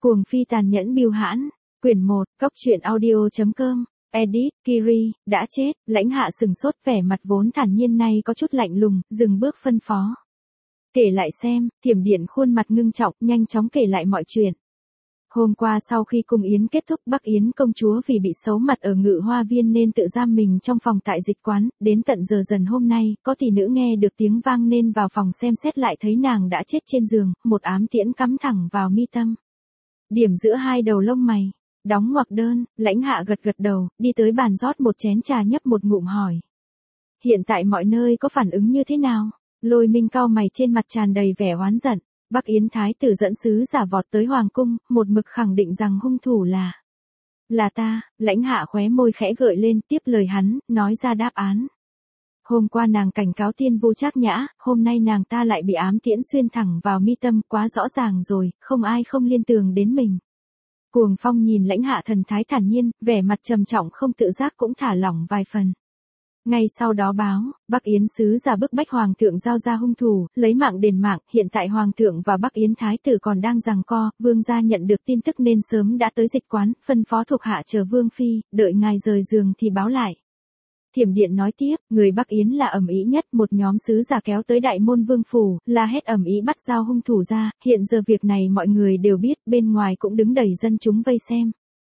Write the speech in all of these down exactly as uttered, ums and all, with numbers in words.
Cuồng phi tàn nhẫn bưu hãn, quyển một, cóc truyện audio.com, edit, Kiri, đã chết, Lãnh Hạ sừng sốt vẻ mặt vốn thản nhiên nay có chút lạnh lùng, dừng bước phân phó. Kể lại xem, Thiểm Điện khuôn mặt ngưng trọng, nhanh chóng kể lại mọi chuyện. Hôm qua sau khi cung yến kết thúc, Bắc Yến công chúa vì bị xấu mặt ở Ngự Hoa Viên nên tự giam mình trong phòng tại dịch quán, đến tận giờ dần hôm nay, có tỷ nữ nghe được tiếng vang nên vào phòng xem xét lại thấy nàng đã chết trên giường, một ám tiễn cắm thẳng vào mi tâm. Điểm giữa hai đầu lông mày, đóng ngoặc đơn, Lãnh Hạ gật gật đầu, đi tới bàn rót một chén trà nhấp một ngụm hỏi. Hiện tại mọi nơi có phản ứng như thế nào? Lôi Minh cau mày trên mặt tràn đầy vẻ oán giận. Bắc Yến thái tử dẫn sứ giả vọt tới hoàng cung, một mực khẳng định rằng hung thủ là là ta. Lãnh Hạ khóe môi khẽ gợi lên, tiếp lời hắn, nói ra đáp án. Hôm qua nàng cảnh cáo Tiên Vu Trác Nhã, hôm nay nàng ta lại bị ám tiễn xuyên thẳng vào mi tâm, quá rõ ràng rồi, không ai không liên tưởng đến mình. Cuồng Phong nhìn Lãnh Hạ thần thái thản nhiên, vẻ mặt trầm trọng không tự giác cũng thả lỏng vài phần. Ngay sau đó báo, Bắc Yến sứ giả bức bách hoàng thượng giao ra hung thủ, lấy mạng đền mạng, hiện tại hoàng thượng và Bắc Yến thái tử còn đang giằng co, vương gia nhận được tin tức nên sớm đã tới dịch quán, phân phó thuộc hạ chờ vương phi, đợi ngài rời giường thì báo lại. Thiểm Điện nói tiếp, người Bắc Yến là ầm ĩ nhất, một nhóm sứ giả kéo tới đại môn vương phủ, la hét ầm ĩ bắt giao hung thủ ra, hiện giờ việc này mọi người đều biết, bên ngoài cũng đứng đầy dân chúng vây xem.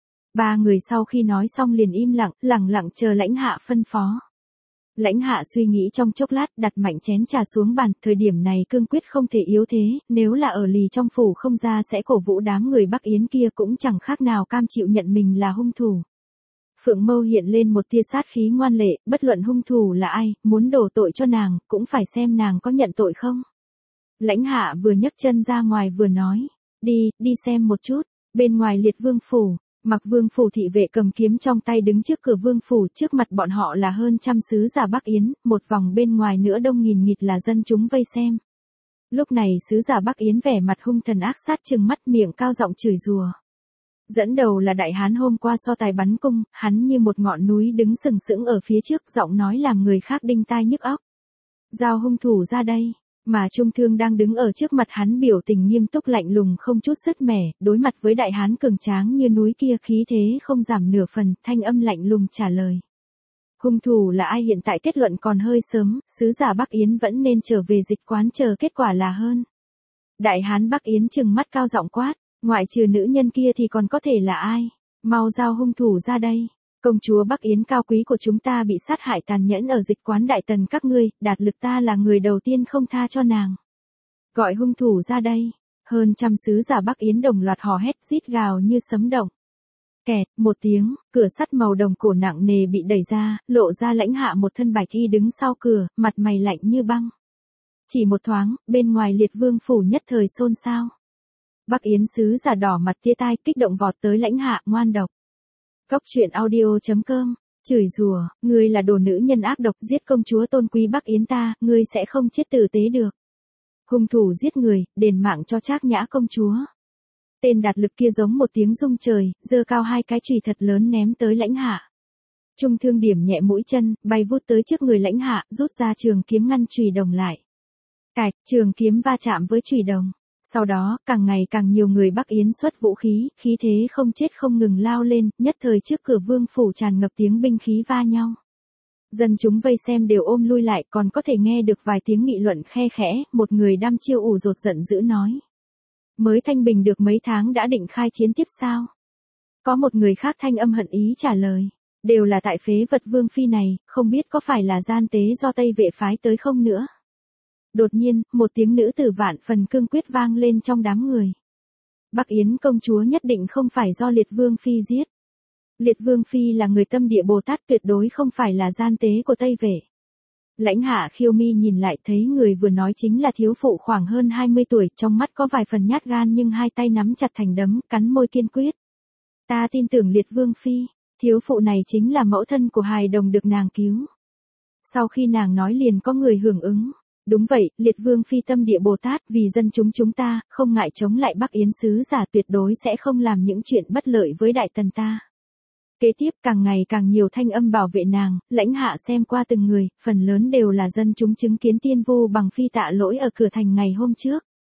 Ba người sau khi nói xong liền im lặng, lẳng lặng chờ Lãnh Hạ phân phó. Lãnh Hạ suy nghĩ trong chốc lát, đặt mạnh chén trà xuống bàn, thời điểm này cương quyết không thể yếu thế, nếu là ở lì trong phủ không ra sẽ cổ vũ đám người Bắc Yến kia cũng chẳng khác nào cam chịu nhận mình là hung thủ. Phượng Mâu hiện lên một tia sát khí ngoan lệ, bất luận hung thủ là ai, muốn đổ tội cho nàng, cũng phải xem nàng có nhận tội không. Lãnh Hạ vừa nhấc chân ra ngoài vừa nói, đi, đi xem một chút, bên ngoài Liệt Vương phủ. Mặc Vương phủ thị vệ cầm kiếm trong tay đứng trước cửa Vương phủ, trước mặt bọn họ là hơn trăm sứ giả Bắc Yến, một vòng bên ngoài nữa đông nghìn nghịt là dân chúng vây xem. Lúc này sứ giả Bắc Yến vẻ mặt hung thần ác sát trừng mắt, miệng cao giọng chửi rủa. Dẫn đầu là đại hán hôm qua so tài bắn cung, hắn như một ngọn núi đứng sừng sững ở phía trước, giọng nói làm người khác đinh tai nhức óc. Giao hung thủ ra đây. Mà Trung Thương đang đứng ở trước mặt hắn biểu tình nghiêm túc lạnh lùng không chút sứt mẻ, đối mặt với đại hán cường tráng như núi kia khí thế không giảm nửa phần, thanh âm lạnh lùng trả lời. Hung thủ là ai hiện tại kết luận còn hơi sớm, sứ giả Bắc Yến vẫn nên trở về dịch quán chờ kết quả là hơn. Đại hán Bắc Yến trừng mắt cao giọng quát, ngoại trừ nữ nhân kia thì còn có thể là ai, mau giao hung thủ ra đây. Công chúa Bắc Yến cao quý của chúng ta bị sát hại tàn nhẫn ở dịch quán đại tần các ngươi, Đạt Lực ta là người đầu tiên không tha cho nàng. Gọi hung thủ ra đây. Hơn trăm sứ giả Bắc Yến đồng loạt hò hét rít gào như sấm động. Kẹt, một tiếng, cửa sắt màu đồng cổ nặng nề bị đẩy ra, lộ ra Lãnh Hạ một thân bạch y đứng sau cửa, mặt mày lạnh như băng. Chỉ một thoáng, bên ngoài Liệt Vương phủ nhất thời xôn xao. Bắc Yến sứ giả đỏ mặt tia tai kích động vọt tới Lãnh Hạ, ngoan độc. Cóc truyện audio.com, chửi rủa, ngươi là đồ nữ nhân ác độc, giết công chúa tôn quý Bắc Yến ta, ngươi sẽ không chết tử tế được. Hung thủ giết người, đền mạng cho Trác Nhã công chúa. Tên Đạt Lực kia giống một tiếng rung trời, giơ cao hai cái chùy thật lớn ném tới Lãnh Hạ. Trung Thương điểm nhẹ mũi chân, bay vút tới trước người Lãnh Hạ, rút ra trường kiếm ngăn chùy đồng lại. Cạch, trường kiếm va chạm với chùy đồng. Sau đó, càng ngày càng nhiều người Bắc Yến xuất vũ khí, khí thế không chết không ngừng lao lên, nhất thời trước cửa vương phủ tràn ngập tiếng binh khí va nhau. Dân chúng vây xem đều ôm lui lại, còn có thể nghe được vài tiếng nghị luận khe khẽ, một người đăm chiêu ủ rột giận dữ nói. Mới thanh bình được mấy tháng đã định khai chiến tiếp sao? Có một người khác thanh âm hận ý trả lời. Đều là tại phế vật vương phi này, không biết có phải là gian tế do Tây Vệ phái tới không nữa. Đột nhiên, một tiếng nữ tử vạn phần cương quyết vang lên trong đám người. Bắc Yến công chúa nhất định không phải do Liệt Vương phi giết. Liệt Vương phi là người tâm địa Bồ Tát, tuyệt đối không phải là gian tế của Tây Vệ. Lãnh Hạ khiêu mi nhìn lại thấy người vừa nói chính là thiếu phụ khoảng hơn hai mươi tuổi, trong mắt có vài phần nhát gan nhưng hai tay nắm chặt thành đấm, cắn môi kiên quyết. Ta tin tưởng Liệt Vương phi, thiếu phụ này chính là mẫu thân của hài đồng được nàng cứu. Sau khi nàng nói liền có người hưởng ứng. Đúng vậy, Liệt Vương phi tâm địa Bồ Tát, vì dân chúng chúng ta, không ngại chống lại Bắc Yến sứ giả, tuyệt đối sẽ không làm những chuyện bất lợi với đại tần ta. Kế tiếp càng ngày càng nhiều thanh âm bảo vệ nàng, Lãnh Hạ xem qua từng người, phần lớn đều là dân chúng chứng kiến Tiên Vu bằng phi tạ lỗi ở cửa thành ngày hôm trước.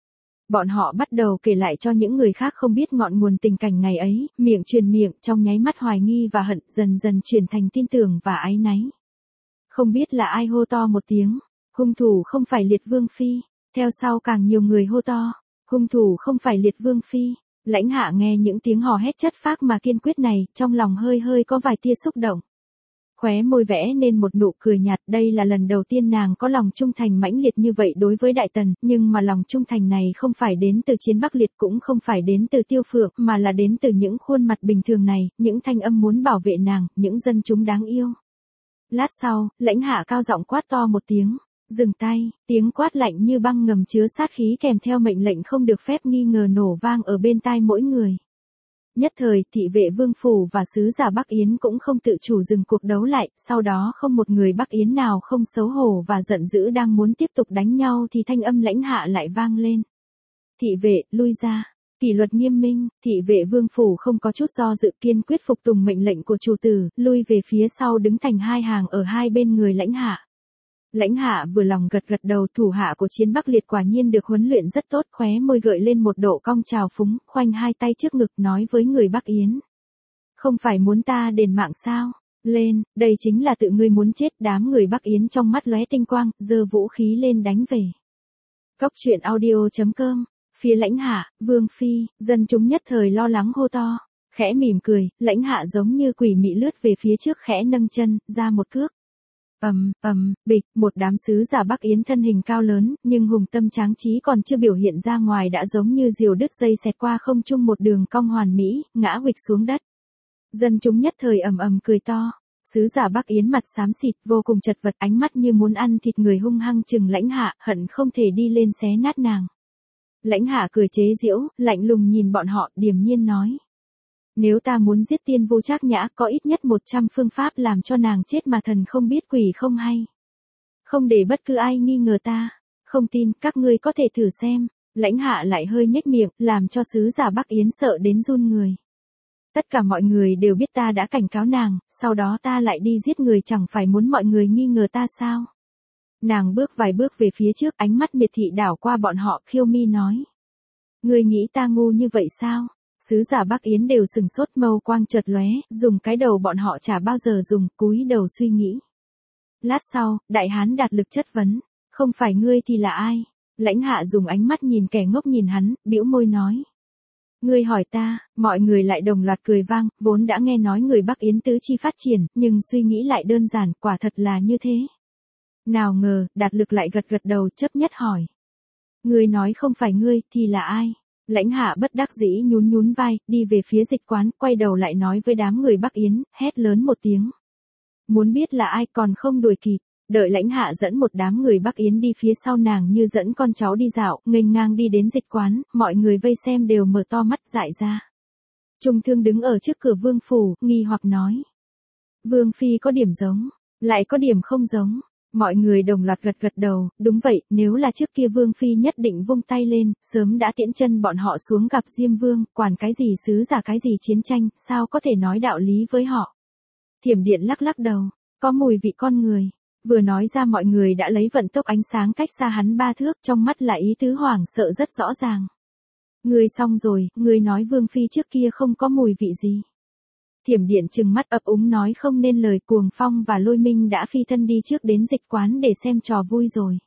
Bọn họ bắt đầu kể lại cho những người khác không biết ngọn nguồn tình cảnh ngày ấy, miệng truyền miệng, trong nháy mắt hoài nghi và hận dần dần chuyển thành tin tưởng và áy náy. Không biết là ai hô to một tiếng, hung thủ không phải Liệt Vương Phi, theo sau càng nhiều người hô to, hung thủ không phải Liệt Vương Phi. Lãnh Hạ nghe những tiếng hò hét chất phác mà kiên quyết này, trong lòng hơi hơi có vài tia xúc động. Khóe môi vẽ nên một nụ cười nhạt, đây là lần đầu tiên nàng có lòng trung thành mãnh liệt như vậy đối với Đại Tần, nhưng mà lòng trung thành này không phải đến từ Chiến Bắc Liệt cũng không phải đến từ Tiêu Phượng, mà là đến từ những khuôn mặt bình thường này, những thanh âm muốn bảo vệ nàng, những dân chúng đáng yêu. Lát sau, Lãnh Hạ cao giọng quát to một tiếng, dừng tay, tiếng quát lạnh như băng ngầm chứa sát khí kèm theo mệnh lệnh không được phép nghi ngờ nổ vang ở bên tai mỗi người. Nhất thời, thị vệ Vương Phủ và sứ giả Bắc Yến cũng không tự chủ dừng cuộc đấu lại, sau đó không một người Bắc Yến nào không xấu hổ và giận dữ đang muốn tiếp tục đánh nhau thì thanh âm Lãnh Hạ lại vang lên. Thị vệ, lui ra. Kỷ luật nghiêm minh, thị vệ Vương Phủ không có chút do dự kiên quyết phục tùng mệnh lệnh của chủ tử, lui về phía sau đứng thành hai hàng ở hai bên người Lãnh Hạ. Lãnh Hạ vừa lòng gật gật đầu, thủ hạ của Chiến Bắc Liệt quả nhiên được huấn luyện rất tốt, khóe môi gợi lên một độ cong trào phúng, khoanh hai tay trước ngực nói với người Bắc Yến. Không phải muốn ta đền mạng sao? Lên, đây chính là tự ngươi muốn chết. Đám người Bắc Yến trong mắt lóe tinh quang, giơ vũ khí lên đánh về. Cốc truyện audio chấm com, phía Lãnh Hạ, Vương Phi, dân chúng nhất thời lo lắng hô to. Khẽ mỉm cười, Lãnh Hạ giống như quỷ mị lướt về phía trước khẽ nâng chân, ra một cước. Ầm, ầm, bịch, một đám sứ giả Bắc Yến thân hình cao lớn, nhưng hùng tâm tráng trí còn chưa biểu hiện ra ngoài đã giống như diều đứt dây xẹt qua không trung một đường cong hoàn mỹ, ngã huỵch xuống đất. Dân chúng nhất thời ầm ầm cười to. Sứ giả Bắc Yến mặt xám xịt, vô cùng chật vật, ánh mắt như muốn ăn thịt người hung hăng chừng Lãnh Hạ, hận không thể đi lên xé nát nàng. Lãnh Hạ cười chế giễu, lạnh lùng nhìn bọn họ, điềm nhiên nói. Nếu ta muốn giết Tiên Vô Trác Nhã, có ít nhất một trăm phương pháp làm cho nàng chết mà thần không biết quỷ không hay. Không để bất cứ ai nghi ngờ ta. Không tin, các ngươi có thể thử xem. Lãnh Hạ lại hơi nhếch miệng, làm cho sứ giả Bắc Yến sợ đến run người. Tất cả mọi người đều biết ta đã cảnh cáo nàng, sau đó ta lại đi giết người, chẳng phải muốn mọi người nghi ngờ ta sao? Nàng bước vài bước về phía trước, ánh mắt miệt thị đảo qua bọn họ, khiêu mi nói. Ngươi nghĩ ta ngu như vậy sao? Sứ giả Bắc Yến đều sừng sốt, mâu quang chợt lóe, dùng cái đầu bọn họ chả bao giờ dùng, cúi đầu suy nghĩ. Lát sau, Đại Hán Đạt Lực chất vấn, không phải ngươi thì là ai? Lãnh Hạ dùng ánh mắt nhìn kẻ ngốc nhìn hắn, bĩu môi nói. Ngươi hỏi ta, mọi người lại đồng loạt cười vang, vốn đã nghe nói người Bắc Yến tứ chi phát triển, nhưng suy nghĩ lại đơn giản, quả thật là như thế. Nào ngờ, Đạt Lực lại gật gật đầu, chấp nhất hỏi. Ngươi nói không phải ngươi, thì là ai? Lãnh Hạ bất đắc dĩ nhún nhún vai, đi về phía dịch quán, quay đầu lại nói với đám người Bắc Yến, hét lớn một tiếng. Muốn biết là ai còn không đuổi kịp, đợi Lãnh Hạ dẫn một đám người Bắc Yến đi phía sau nàng như dẫn con cháu đi dạo, nghênh ngang đi đến dịch quán, mọi người vây xem đều mở to mắt dại ra. Trung Thương đứng ở trước cửa Vương Phủ, nghi hoặc nói. Vương Phi có điểm giống, lại có điểm không giống. Mọi người đồng loạt gật gật đầu, đúng vậy, nếu là trước kia Vương Phi nhất định vung tay lên, sớm đã tiễn chân bọn họ xuống gặp Diêm Vương, quản cái gì sứ giả cái gì chiến tranh, sao có thể nói đạo lý với họ. Thiểm Điện lắc lắc đầu, có mùi vị con người. Vừa nói ra mọi người đã lấy vận tốc ánh sáng cách xa hắn ba thước, trong mắt là ý tứ hoảng sợ rất rõ ràng. Ngươi xong rồi, ngươi nói Vương Phi trước kia không có mùi vị gì. Thiểm Điện trừng mắt ấp úng nói không nên lời, Cuồng Phong và Lôi Minh đã phi thân đi trước đến dịch quán để xem trò vui rồi.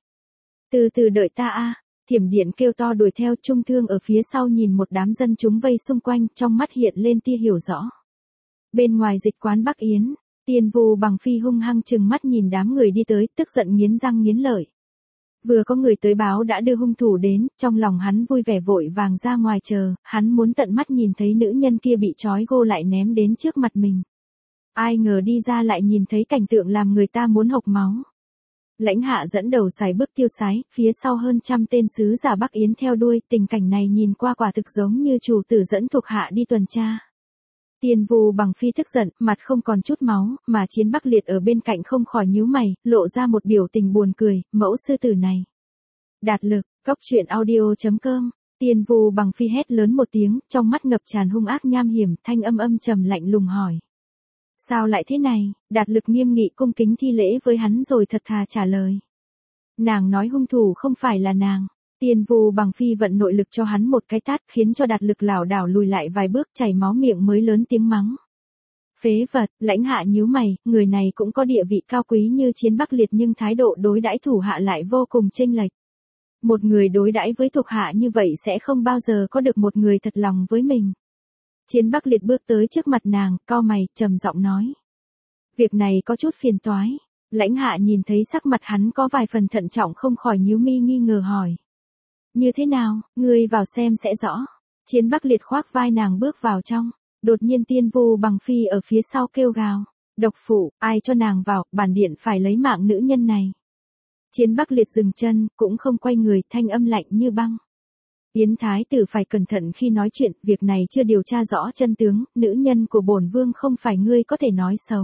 Từ từ đợi ta a. Thiểm Điện kêu to đuổi theo. Trung Thương ở phía sau nhìn một đám dân chúng vây xung quanh, trong mắt hiện lên tia hiểu rõ. Bên ngoài dịch quán Bắc Yến, Tiên Vu Bằng Phi hung hăng trừng mắt nhìn đám người đi tới, tức giận nghiến răng nghiến lợi. Vừa có người tới báo đã đưa hung thủ đến, trong lòng hắn vui vẻ vội vàng ra ngoài chờ, hắn muốn tận mắt nhìn thấy nữ nhân kia bị trói gô lại ném đến trước mặt mình. Ai ngờ đi ra lại nhìn thấy cảnh tượng làm người ta muốn hộc máu. Lãnh Hạ dẫn đầu sải bước tiêu sái, phía sau hơn trăm tên sứ giả Bắc Yến theo đuôi, tình cảnh này nhìn qua quả thực giống như chủ tử dẫn thuộc hạ đi tuần tra. Tiên Vu Bằng Phi tức giận, mặt không còn chút máu, mà Chiến Bắc Liệt ở bên cạnh không khỏi nhíu mày, lộ ra một biểu tình buồn cười, mẫu sư tử này. Đạt Lực, cốc truyện audio chấm com, Tiên Vu Bằng Phi hét lớn một tiếng, trong mắt ngập tràn hung ác nham hiểm, thanh âm âm trầm lạnh lùng hỏi. Sao lại thế này? Đạt Lực nghiêm nghị cung kính thi lễ với hắn rồi thật thà trả lời. Nàng nói hung thủ không phải là nàng. Tiên Vu Bằng Phi vận nội lực cho hắn một cái tát khiến cho Đạt Lực lảo đảo lùi lại vài bước chảy máu miệng mới lớn tiếng mắng. Phế vật, Lãnh Hạ nhíu mày, người này cũng có địa vị cao quý như Chiến Bắc Liệt nhưng thái độ đối đãi thủ hạ lại vô cùng chênh lệch. Một người đối đãi với thuộc hạ như vậy sẽ không bao giờ có được một người thật lòng với mình. Chiến Bắc Liệt bước tới trước mặt nàng, cau mày, trầm giọng nói. Việc này có chút phiền toái. Lãnh Hạ nhìn thấy sắc mặt hắn có vài phần thận trọng không khỏi nhíu mi nghi ngờ hỏi. Như thế nào, ngươi vào xem sẽ rõ. Chiến Bắc Liệt khoác vai nàng bước vào trong. Đột nhiên Tiên Vu Bằng Phi ở phía sau kêu gào. Độc phụ, ai cho nàng vào, bản điện phải lấy mạng nữ nhân này. Chiến Bắc Liệt dừng chân, cũng không quay người, thanh âm lạnh như băng. Yến Thái tử phải cẩn thận khi nói chuyện, việc này chưa điều tra rõ chân tướng, nữ nhân của bổn vương không phải ngươi có thể nói xấu.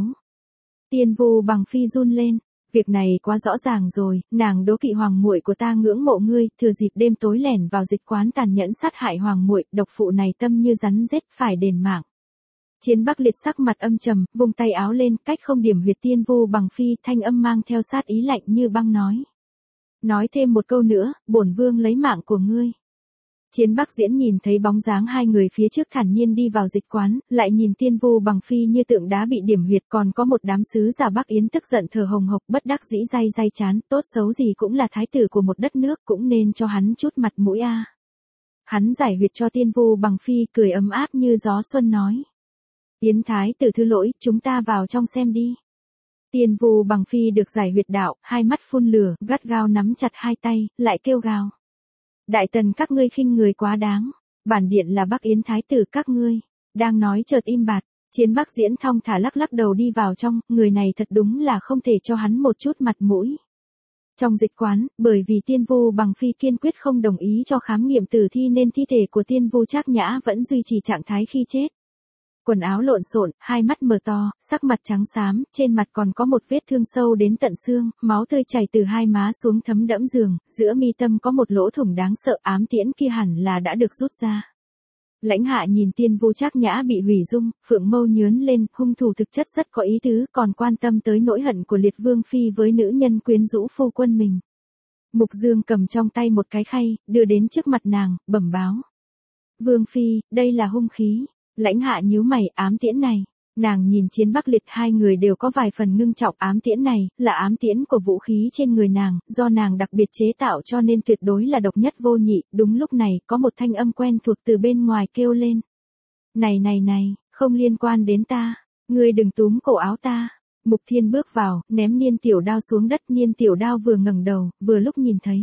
Tiên Vu Bằng Phi run lên, việc này quá rõ ràng rồi, nàng đố kỵ hoàng muội của ta ngưỡng mộ ngươi, thừa dịp đêm tối lẻn vào dịch quán tàn nhẫn sát hại hoàng muội, độc phụ này tâm như rắn rết phải đền mạng. Chiến Bắc Liệt sắc mặt âm trầm, vung tay áo lên, cách không điểm huyệt Tiên Vu Bằng Phi, thanh âm mang theo sát ý lạnh như băng nói. Nói thêm một câu nữa, bổn vương lấy mạng của ngươi. Chiến Bắc Diễn nhìn thấy bóng dáng hai người phía trước thản nhiên đi vào dịch quán, lại nhìn Tiên Vu Bằng Phi như tượng đá bị điểm huyệt, còn có một đám sứ giả Bắc Yến tức giận thở hồng hộc bất đắc dĩ day day chán, tốt xấu gì cũng là thái tử của một đất nước, cũng nên cho hắn chút mặt mũi a. Hắn giải huyệt cho Tiên Vu Bằng Phi, cười ấm áp như gió xuân nói. Yến Thái tử thứ lỗi, chúng ta vào trong xem đi. Tiên Vu Bằng Phi được giải huyệt đạo, hai mắt phun lửa, gắt gao nắm chặt hai tay, lại kêu gào. Đại tần các ngươi khinh người quá đáng, bản điện là Bắc Yến Thái tử các ngươi. Đang nói chợt im bặt, Chiến Bắc Diễn thong thả lắc lắc đầu đi vào trong, người này thật đúng là không thể cho hắn một chút mặt mũi. Trong dịch quán, bởi vì Tiên Vu Bằng Phi kiên quyết không đồng ý cho khám nghiệm tử thi nên thi thể của Tiên Vu Trác Nhã vẫn duy trì trạng thái khi chết. Quần áo lộn xộn, hai mắt mở to, sắc mặt trắng xám, trên mặt còn có một vết thương sâu đến tận xương, máu tươi chảy từ hai má xuống thấm đẫm giường, giữa mi tâm có một lỗ thủng đáng sợ, ám tiễn kia hẳn là đã được rút ra. Lãnh Hạ nhìn Tiên Vu Trác Nhã bị hủy dung, phượng mâu nhướn lên, hung thủ thực chất rất có ý tứ, còn quan tâm tới nỗi hận của Liệt Vương Phi với nữ nhân quyến rũ phu quân mình. Mục Dương cầm trong tay một cái khay, đưa đến trước mặt nàng, bẩm báo. Vương Phi, đây là hung khí. Lãnh Hạ nhíu mày, ám tiễn này. Nàng nhìn Chiến Bắc Liệt, hai người đều có vài phần ngưng trọng, ám tiễn này, là ám tiễn của vũ khí trên người nàng, do nàng đặc biệt chế tạo cho nên tuyệt đối là độc nhất vô nhị. Đúng lúc này, có một thanh âm quen thuộc từ bên ngoài kêu lên. Này này này, không liên quan đến ta, ngươi đừng túm cổ áo ta. Mục Thiên bước vào, ném Niên Tiểu Đao xuống đất, Niên Tiểu Đao vừa ngẩng đầu, vừa lúc nhìn thấy.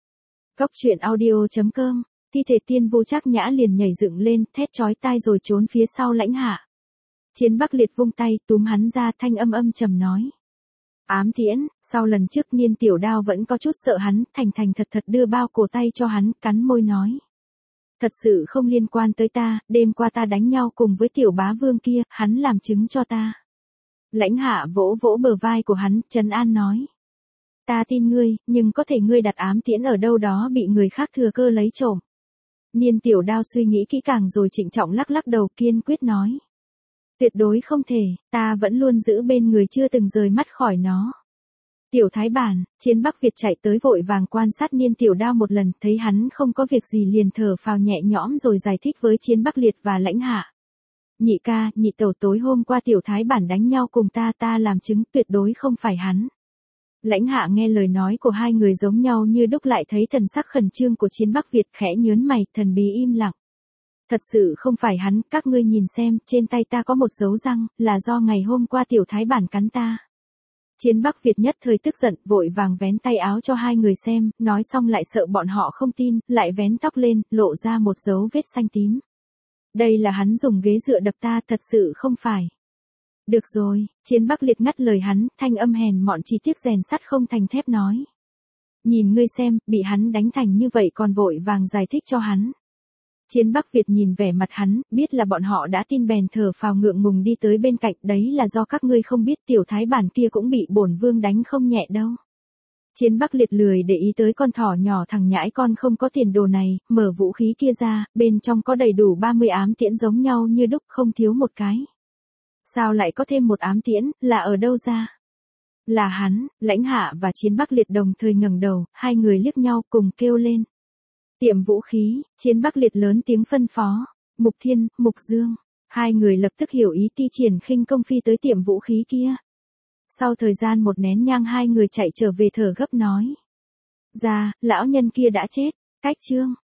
Cốc truyện audio chấm com. Thi thể Tiên Vu Trác Nhã liền nhảy dựng lên, thét chói tai rồi trốn phía sau Lãnh Hạ. Chiến Bắc Liệt vung tay, túm hắn ra, thanh âm âm trầm nói. Ám tiễn, sau lần trước Niên Tiểu Đao vẫn có chút sợ hắn, thành thành thật thật đưa bao cổ tay cho hắn, cắn môi nói. Thật sự không liên quan tới ta, đêm qua ta đánh nhau cùng với tiểu bá vương kia, hắn làm chứng cho ta. Lãnh Hạ vỗ vỗ bờ vai của hắn, trấn an nói. Ta tin ngươi, nhưng có thể ngươi đặt ám tiễn ở đâu đó bị người khác thừa cơ lấy trộm. Niên Tiểu Đao suy nghĩ kỹ càng rồi trịnh trọng lắc lắc đầu, kiên quyết nói. Tuyệt đối không thể, ta vẫn luôn giữ bên người, chưa từng rời mắt khỏi nó. Tiểu Thái Bản, Chiến Bắc Việt chạy tới vội vàng quan sát Niên Tiểu Đao một lần, thấy hắn không có việc gì liền thở phào nhẹ nhõm rồi giải thích với Chiến Bắc Liệt và Lãnh Hạ. Nhị ca, nhị tẩu, tối hôm qua Tiểu Thái Bản đánh nhau cùng ta, ta làm chứng, tuyệt đối không phải hắn. Lãnh Hạ nghe lời nói của hai người giống nhau như đúc, lại thấy thần sắc khẩn trương của Chiến Bắc Việt, khẽ nhớn mày, thần bí im lặng. Thật sự không phải hắn, các ngươi nhìn xem, trên tay ta có một dấu răng, là do ngày hôm qua Tiểu Thái Bản cắn ta. Chiến Bắc Việt nhất thời tức giận, vội vàng vén tay áo cho hai người xem, nói xong lại sợ bọn họ không tin, lại vén tóc lên, lộ ra một dấu vết xanh tím. Đây là hắn dùng ghế dựa đập ta, thật sự không phải. Được rồi, Chiến Bắc Liệt ngắt lời hắn, thanh âm hèn mọn chỉ tiếc rèn sắt không thành thép nói. Nhìn ngươi xem, bị hắn đánh thành như vậy còn vội vàng giải thích cho hắn. Chiến Bắc Việt nhìn vẻ mặt hắn, biết là bọn họ đã tin bèn thở phào ngượng ngùng đi tới bên cạnh, đấy là do các ngươi không biết Tiểu Thái Bản kia cũng bị bổn vương đánh không nhẹ đâu. Chiến Bắc Liệt lười để ý tới con thỏ nhỏ thằng nhãi con không có tiền đồ này, mở vũ khí kia ra, bên trong có đầy đủ ba mươi ám tiễn giống nhau như đúc, không thiếu một cái. Sao lại có thêm một ám tiễn, là ở đâu ra? Là hắn. Lãnh Hạ và Chiến Bắc Liệt đồng thời ngẩng đầu, hai người liếc nhau cùng kêu lên. Tiệm vũ khí, Chiến Bắc Liệt lớn tiếng phân phó. Mục Thiên, Mục Dương. Hai người lập tức hiểu ý ti triển khinh công phi tới tiệm vũ khí kia. Sau thời gian một nén nhang hai người chạy trở về thở gấp nói. Ra, lão nhân kia đã chết. Cách chương.